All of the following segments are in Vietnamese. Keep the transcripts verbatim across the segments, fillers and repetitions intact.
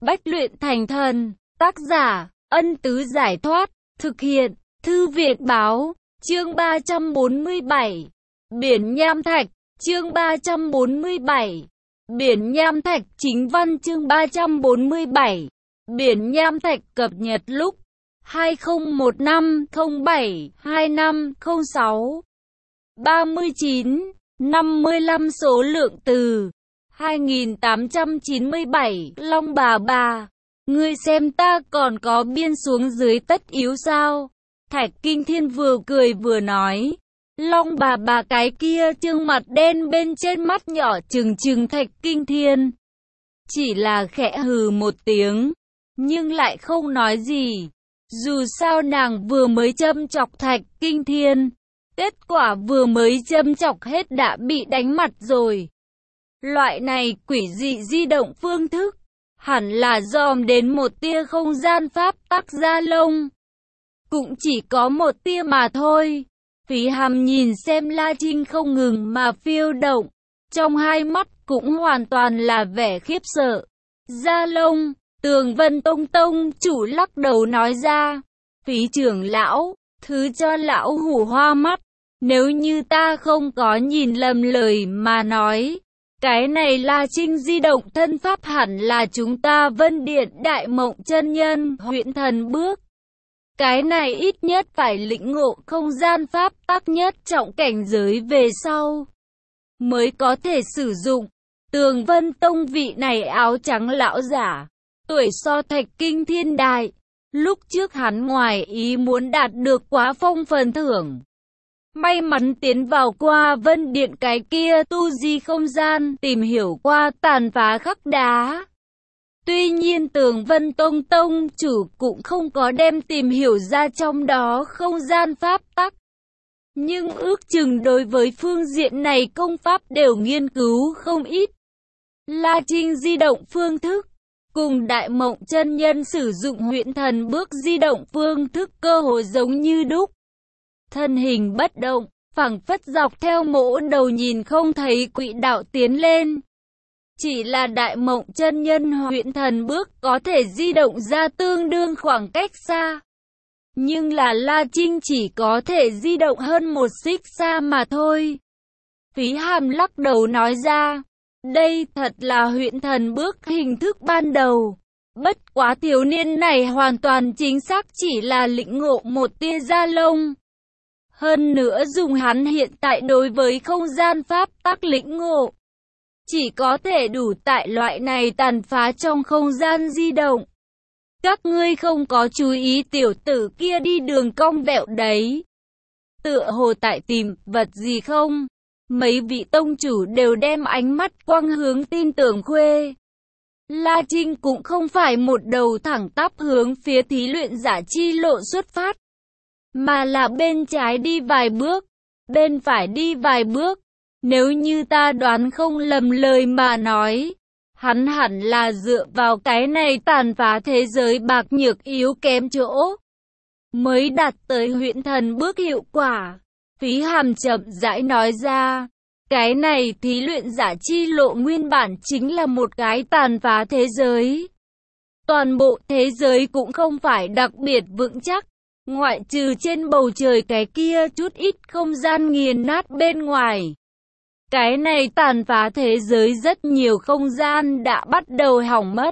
Bách luyện thành thần. Tác giả, Ân Tứ Giải Thoát. Thực hiện, Thư Việt Báo. Chương ba trăm bốn mươi bảy. Biển Nham Thạch. Chương ba trăm bốn mươi bảy. Biển Nham Thạch. Chính văn chương ba trăm bốn mươi bảy. Biển Nham Thạch cập nhật lúc hai không một năm không bảy hai năm không sáu. ba mươi chín, năm mươi lăm số lượng từ hai nghìn tám trăm chín mươi bảy. Long bà bà, ngươi xem ta còn có biên xuống dưới tất yếu sao? Thạch Kinh Thiên vừa cười vừa nói. Long bà bà cái kia trương mặt đen bên trên mắt nhỏ trừng trừng Thạch Kinh Thiên. Chỉ là khẽ hừ một tiếng, nhưng lại không nói gì. Dù sao nàng vừa mới châm chọc Thạch Kinh Thiên, kết quả vừa mới châm chọc hết đã bị đánh mặt rồi. Loại này quỷ dị di động phương thức, hẳn là dòm đến một tia không gian pháp tắc gia lông. Cũng chỉ có một tia mà thôi. Phí Hàm nhìn xem La Trinh không ngừng mà phiêu động, trong hai mắt cũng hoàn toàn là vẻ khiếp sợ. Gia lông, Tường Vân Tông Tông chủ lắc đầu nói ra. Phí trưởng lão, thứ cho lão hủ hoa mắt. Nếu như ta không có nhìn lầm lời mà nói, cái này La Trinh di động thân pháp hẳn là chúng ta Vân Điện Đại Mộng chân nhân Huyễn Thần Bước. Cái này ít nhất phải lĩnh ngộ không gian pháp tắc nhất trọng cảnh giới về sau mới có thể sử dụng. Tường Vân Tông vị này áo trắng lão giả, tuổi so Thạch Kinh Thiên đại. Lúc trước hắn ngoài ý muốn đạt được quá phong phần thưởng, may mắn tiến vào qua Vân Điện cái kia tu di không gian, tìm hiểu qua tàn phá khắc đá. Tuy nhiên Tường Vân Tông Tông chủ cũng không có đem tìm hiểu ra trong đó không gian pháp tắc. Nhưng ước chừng đối với phương diện này công pháp đều nghiên cứu không ít. La Trinh di động phương thức, cùng Đại Mộng chân nhân sử dụng Huyễn Thần Bước di động phương thức cơ hồ giống như đúc. Thân hình bất động, phảng phất dọc theo mỗ đầu nhìn không thấy quỹ đạo tiến lên. Chỉ là Đại Mộng chân nhân Huyễn Thần Bước có thể di động ra tương đương khoảng cách xa. Nhưng là La Trinh chỉ có thể di động hơn một xích xa mà thôi. Phí Hàm lắc đầu nói ra. Đây thật là Huyễn Thần Bước hình thức ban đầu. Bất quá thiếu niên này hoàn toàn chính xác chỉ là lĩnh ngộ một tia da lông. Hơn nữa dùng hắn hiện tại đối với không gian pháp tắc lĩnh ngộ, chỉ có thể đủ tại loại này tàn phá trong không gian di động. Các ngươi không có chú ý tiểu tử kia đi đường cong vẹo đấy. Tựa hồ tại tìm vật gì không? Mấy vị tông chủ đều đem ánh mắt quang hướng tin tưởng Khuê. La Trinh cũng không phải một đầu thẳng tắp hướng phía thí luyện giả chi lộ xuất phát, mà là bên trái đi vài bước, bên phải đi vài bước. Nếu như ta đoán không lầm lời mà nói, hắn hẳn là dựa vào cái này tàn phá thế giới bạc nhược yếu kém chỗ, mới đạt tới Huyễn Thần Bước hiệu quả. Phí Hàm chậm rãi nói ra, cái này thí luyện giả chi lộ nguyên bản chính là một cái tàn phá thế giới. Toàn bộ thế giới cũng không phải đặc biệt vững chắc, ngoại trừ trên bầu trời cái kia chút ít không gian nghiền nát bên ngoài. Cái này tàn phá thế giới rất nhiều không gian đã bắt đầu hỏng mất.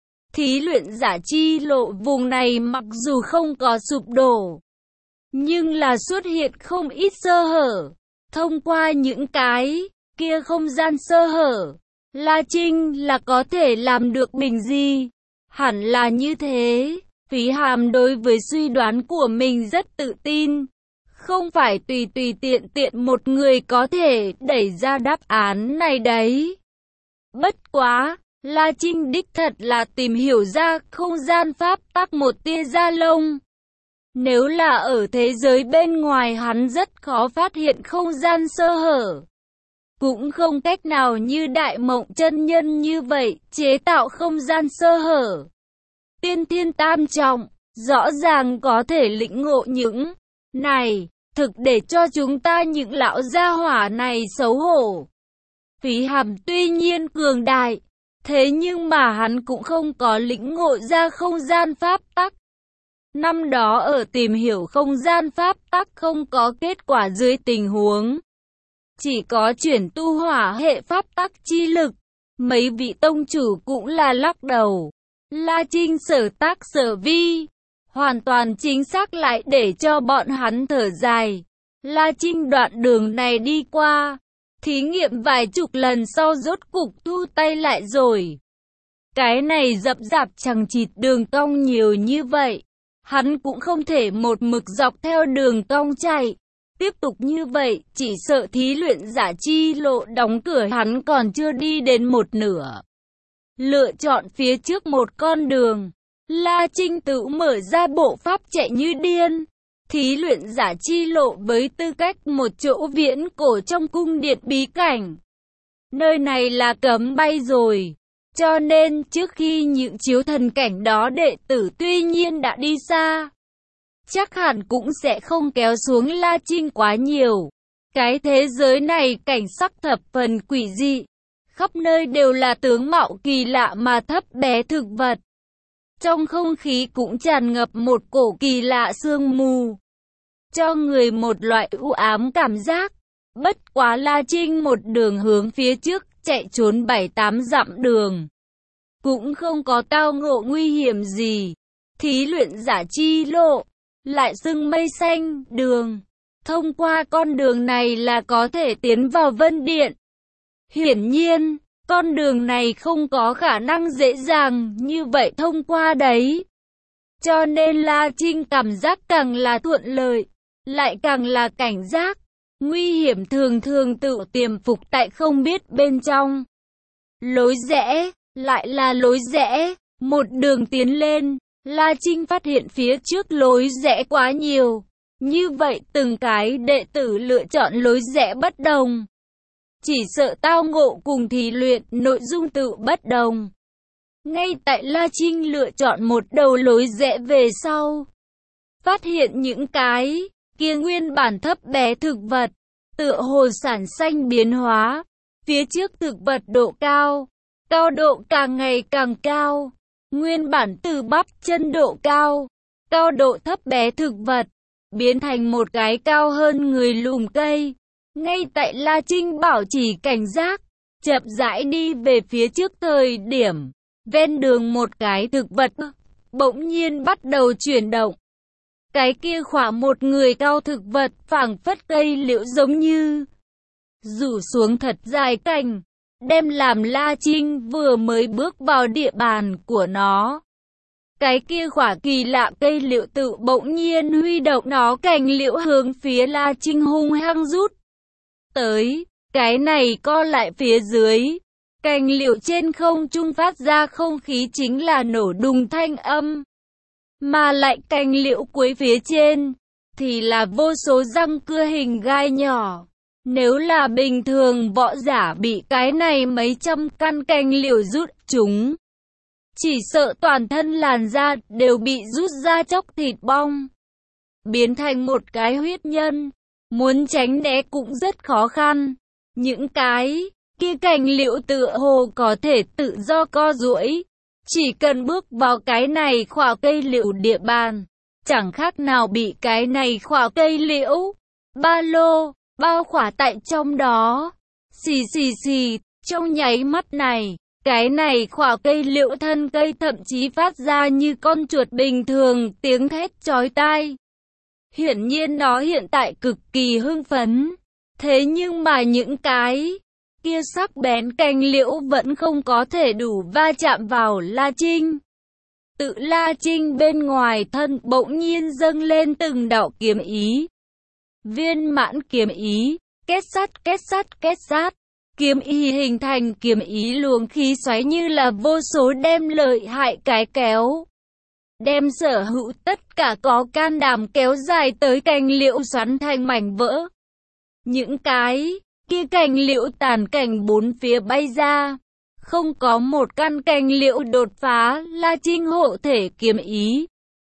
Thí luyện giả chi lộ vùng này mặc dù không có sụp đổ, nhưng là xuất hiện không ít sơ hở. Thông qua những cái kia không gian sơ hở, La Trinh là có thể làm được bình gì? Hẳn là như thế. Phí Hàm đối với suy đoán của mình rất tự tin. Không phải tùy tùy tiện tiện một người có thể đẩy ra đáp án này đấy. Bất quá, La Trinh đích thật là tìm hiểu ra không gian pháp tắc một tia da lông. Nếu là ở thế giới bên ngoài hắn rất khó phát hiện không gian sơ hở. Cũng không cách nào như Đại Mộng chân nhân như vậy chế tạo không gian sơ hở. Tiên thiên tam trọng, rõ ràng có thể lĩnh ngộ những này, thực để cho chúng ta những lão gia hỏa này xấu hổ. Phí Hàm tuy nhiên cường đại, Thế nhưng mà hắn cũng không có lĩnh ngộ ra không gian pháp tắc. Năm đó ở tìm hiểu không gian pháp tắc không có kết quả dưới tình huống chỉ có chuyển tu hỏa hệ pháp tắc chi lực. Mấy vị tông chủ cũng là lắc đầu. La Trinh sở tác sở vi, hoàn toàn chính xác lại để cho bọn hắn thở dài. La Trinh đoạn đường này đi qua, thí nghiệm vài chục lần sau rốt cục thu tay lại rồi. Cái này dập dạp chằng chịt đường cong nhiều như vậy, hắn cũng không thể một mực dọc theo đường cong chạy. Tiếp tục như vậy, chỉ sợ thí luyện giả chi lộ đóng cửa hắn còn chưa đi đến một nửa. Lựa chọn phía trước một con đường, La Trinh tự mở ra bộ pháp chạy như điên. Thí luyện giả chi lộ với tư cách một chỗ viễn cổ trong cung điện bí cảnh. Nơi này là cấm bay rồi, cho nên trước khi những chiếu thần cảnh đó đệ tử tuy nhiên đã đi xa, chắc hẳn cũng sẽ không kéo xuống La Trinh quá nhiều. Cái thế giới này cảnh sắc thập phần quỷ dị, khắp nơi đều là tướng mạo kỳ lạ mà thấp bé thực vật. Trong không khí cũng tràn ngập một cổ kỳ lạ sương mù, cho người một loại u ám cảm giác. Bất quá La Trinh một đường hướng phía trước, chạy trốn bảy tám dặm đường, cũng không có tao ngộ nguy hiểm gì. Thí luyện giả chi lộ, lại xưng mây xanh đường. Thông qua con đường này là có thể tiến vào Vân Điện. Hiển nhiên, con đường này không có khả năng dễ dàng như vậy thông qua đấy. Cho nên La Trinh cảm giác càng là thuận lợi, lại càng là cảnh giác. Nguy hiểm thường thường tự tiềm phục tại không biết bên trong. Lối rẽ, lại là lối rẽ. Một đường tiến lên, La Trinh phát hiện phía trước lối rẽ quá nhiều. Như vậy từng cái đệ tử lựa chọn lối rẽ bất đồng. Chỉ sợ tao ngộ cùng thì luyện nội dung tự bất đồng. Ngay tại La Trinh lựa chọn một đầu lối rẽ về sau, phát hiện những cái kia nguyên bản thấp bé thực vật, tựa hồ sản xanh biến hóa. Phía trước thực vật độ cao, cao độ càng ngày càng cao. Nguyên bản từ bắp chân độ cao, cao độ thấp bé thực vật, biến thành một cái cao hơn người lùm cây. Ngay tại La Trinh bảo chỉ cảnh giác, chậm rãi đi về phía trước thời điểm, ven đường một cái thực vật bỗng nhiên bắt đầu chuyển động. Cái kia khỏa một người cao thực vật phảng phất cây liễu giống như rủ xuống thật dài cành, đem làm La Trinh vừa mới bước vào địa bàn của nó. Cái kia khỏa kỳ lạ cây liễu tự bỗng nhiên huy động nó cành liễu hướng phía La Trinh hung hăng rút tới. Cái này co lại phía dưới, cành liễu trên không trung phát ra không khí chính là nổ đùng thanh âm. Mà lại cành liễu cuối phía trên thì là vô số răng cưa hình gai nhỏ. Nếu là bình thường võ giả bị cái này mấy trăm căn cành liễu rút chúng, chỉ sợ toàn thân làn da đều bị rút ra chóc thịt bong, biến thành một cái huyết nhân. Muốn tránh né cũng rất khó khăn. Những cái kia cành liễu tựa hồ có thể tự do co duỗi. Chỉ cần bước vào cái này khỏa cây liễu địa bàn, chẳng khác nào bị cái này khỏa cây liễu ba lô bao khỏa tại trong đó. Xì xì xì, trong nháy mắt này, cái này khỏa cây liễu thân cây thậm chí phát ra như con chuột bình thường tiếng thét chói tai. Hiển nhiên nó hiện tại cực kỳ hưng phấn. Thế nhưng mà những cái kia sắc bén cành liễu vẫn không có thể đủ va chạm vào La Trinh. Tự La Trinh bên ngoài thân bỗng nhiên dâng lên từng đạo kiếm ý. Viên mãn kiếm ý, kết sắt kết sắt kết sắt. Kiếm ý hình thành kiếm ý luồng khí xoáy như là vô số đem lợi hại cái kéo. Đem sở hữu tất cả có can đảm kéo dài tới cành liễu xoắn thành mảnh vỡ. Những cái kia cành liễu tàn cành bốn phía bay ra. Không có một căn cành liễu đột phá La Trinh hộ thể kiếm ý.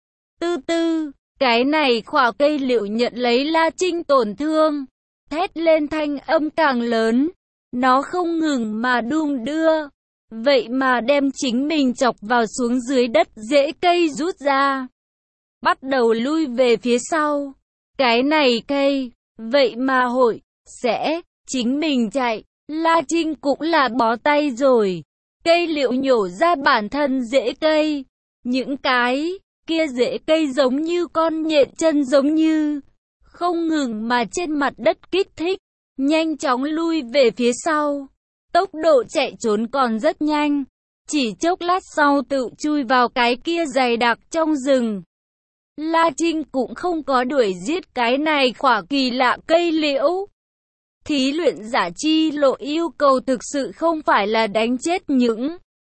Tư tư, cái này khỏa cây liễu nhận lấy La Trinh tổn thương. Thét lên thanh âm càng lớn. Nó không ngừng mà đung đưa, vậy mà đem chính mình chọc vào xuống dưới đất rễ cây rút ra. Bắt đầu lui về phía sau. Cái này cây, vậy mà hội, sẽ, chính mình chạy. La Trinh cũng là bó tay rồi. Cây liệu nhổ ra bản thân rễ cây. Những cái kia rễ cây giống như con nhện chân giống như không ngừng mà trên mặt đất kích thích, nhanh chóng lui về phía sau. Tốc độ chạy trốn còn rất nhanh, chỉ chốc lát sau tự chui vào cái kia dày đặc trong rừng. La Trinh cũng không có đuổi giết cái này khỏa kỳ lạ cây liễu. Thí luyện giả chi lộ yêu cầu thực sự không phải là đánh chết những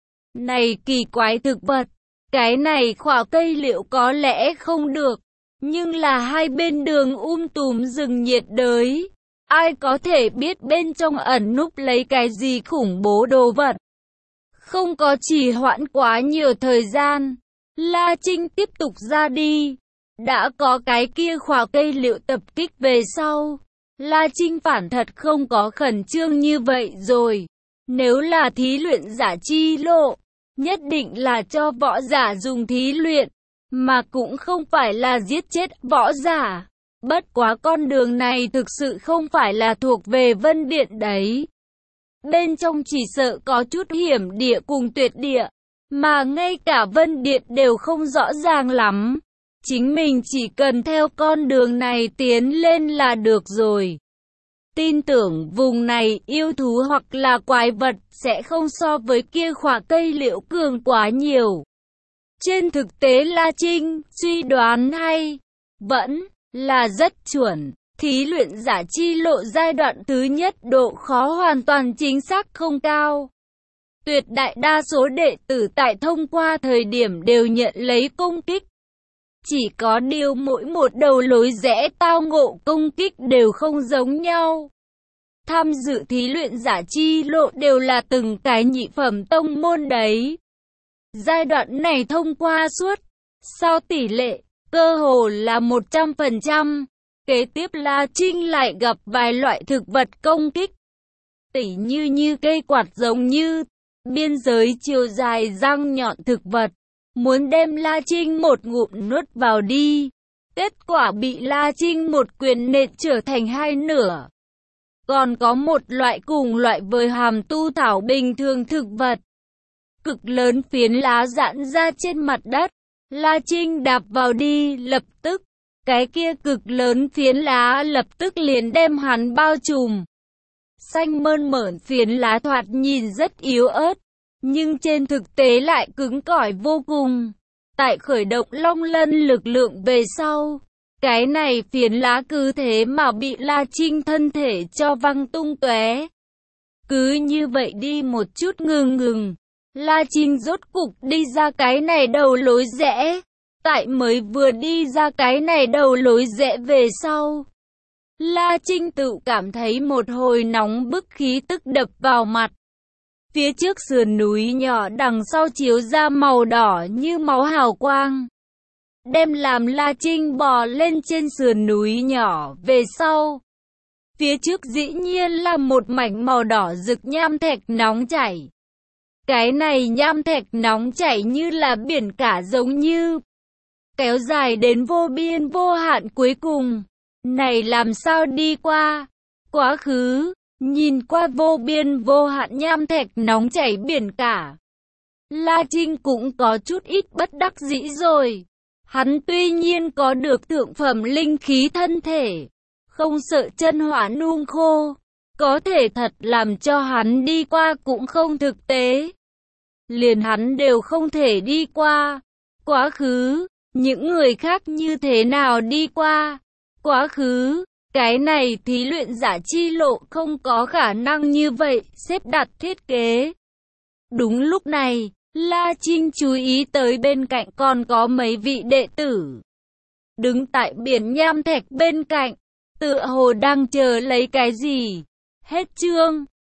này kỳ quái thực vật. Cái này khỏa cây liễu có lẽ không được, nhưng là hai bên đường um tùm rừng nhiệt đới. Ai có thể biết bên trong ẩn núp lấy cái gì khủng bố đồ vật. Không có trì hoãn quá nhiều thời gian, La Trinh tiếp tục ra đi. Đã có cái kia khỏa cây liễu tập kích về sau, La Trinh phản thật không có khẩn trương như vậy rồi. Nếu là thí luyện giả chi lộ, nhất định là cho võ giả dùng thí luyện, mà cũng không phải là giết chết võ giả. Bất quá con đường này thực sự không phải là thuộc về Vân Điện đấy. Bên trong chỉ sợ có chút hiểm địa cùng tuyệt địa, mà ngay cả Vân Điện đều không rõ ràng lắm. Chính mình chỉ cần theo con đường này tiến lên là được rồi. Tin tưởng vùng này yêu thú hoặc là quái vật sẽ không so với kia khỏa cây liễu cường quá nhiều. Trên thực tế La Trinh suy đoán hay vẫn là rất chuẩn. Thí luyện giả chi lộ giai đoạn thứ nhất độ khó hoàn toàn chính xác không cao. Tuyệt đại đa số đệ tử tại thông qua thời điểm đều nhận lấy công kích. Chỉ có điều mỗi một đầu lối rẽ tao ngộ công kích đều không giống nhau. Tham dự thí luyện giả chi lộ đều là từng cái nhị phẩm tông môn đấy. Giai đoạn này thông qua suốt, sau tỷ lệ, cơ hồ là một trăm phần trăm. Kế tiếp La Trinh lại gặp vài loại thực vật công kích. Tỉ như như cây quạt giống như biên giới chiều dài răng nhọn thực vật. Muốn đem La Trinh một ngụm nuốt vào đi. Kết quả bị La Trinh một quyền nện trở thành hai nửa. Còn có một loại cùng loại với hàm tu thảo bình thường thực vật. Cực lớn phiến lá giãn ra trên mặt đất. La Trinh đạp vào đi lập tức. Cái kia cực lớn phiến lá lập tức liền đem hắn bao trùm. Xanh mơn mởn phiến lá thoạt nhìn rất yếu ớt. Nhưng trên thực tế lại cứng cỏi vô cùng. Tại khởi động long lân lực lượng về sau, cái này phiến lá cứ thế mà bị La Trinh thân thể cho văng tung tóe. Cứ như vậy đi một chút ngừng ngừng, La Trinh rốt cục đi ra cái này đầu lối rẽ. Tại mới vừa đi ra cái này đầu lối rẽ về sau, La Trinh tự cảm thấy một hồi nóng bức khí tức đập vào mặt. Phía trước sườn núi nhỏ đằng sau chiếu ra màu đỏ như máu hào quang. Đem làm La Trinh bò lên trên sườn núi nhỏ về sau. Phía trước dĩ nhiên là một mảnh màu đỏ rực nham thạch nóng chảy. Cái này nham thạch nóng chảy như là biển cả giống như kéo dài đến vô biên vô hạn cuối cùng. Này làm sao đi qua? Quá khứ. Nhìn qua vô biên vô hạn nham thạch nóng chảy biển cả, La Trinh cũng có chút ít bất đắc dĩ rồi. Hắn tuy nhiên có được thượng phẩm linh khí thân thể, không sợ chân hỏa nung khô, có thể thật làm cho hắn đi qua cũng không thực tế. Liền hắn đều không thể đi qua. Quá khứ, những người khác như thế nào đi qua? Quá khứ. Cái này thí luyện giả chi lộ không có khả năng như vậy xếp đặt thiết kế. Đúng lúc này, La Trinh chú ý tới bên cạnh còn có mấy vị đệ tử. Đứng tại biển nham thạch bên cạnh, tựa hồ đang chờ lấy cái gì. Hết chương.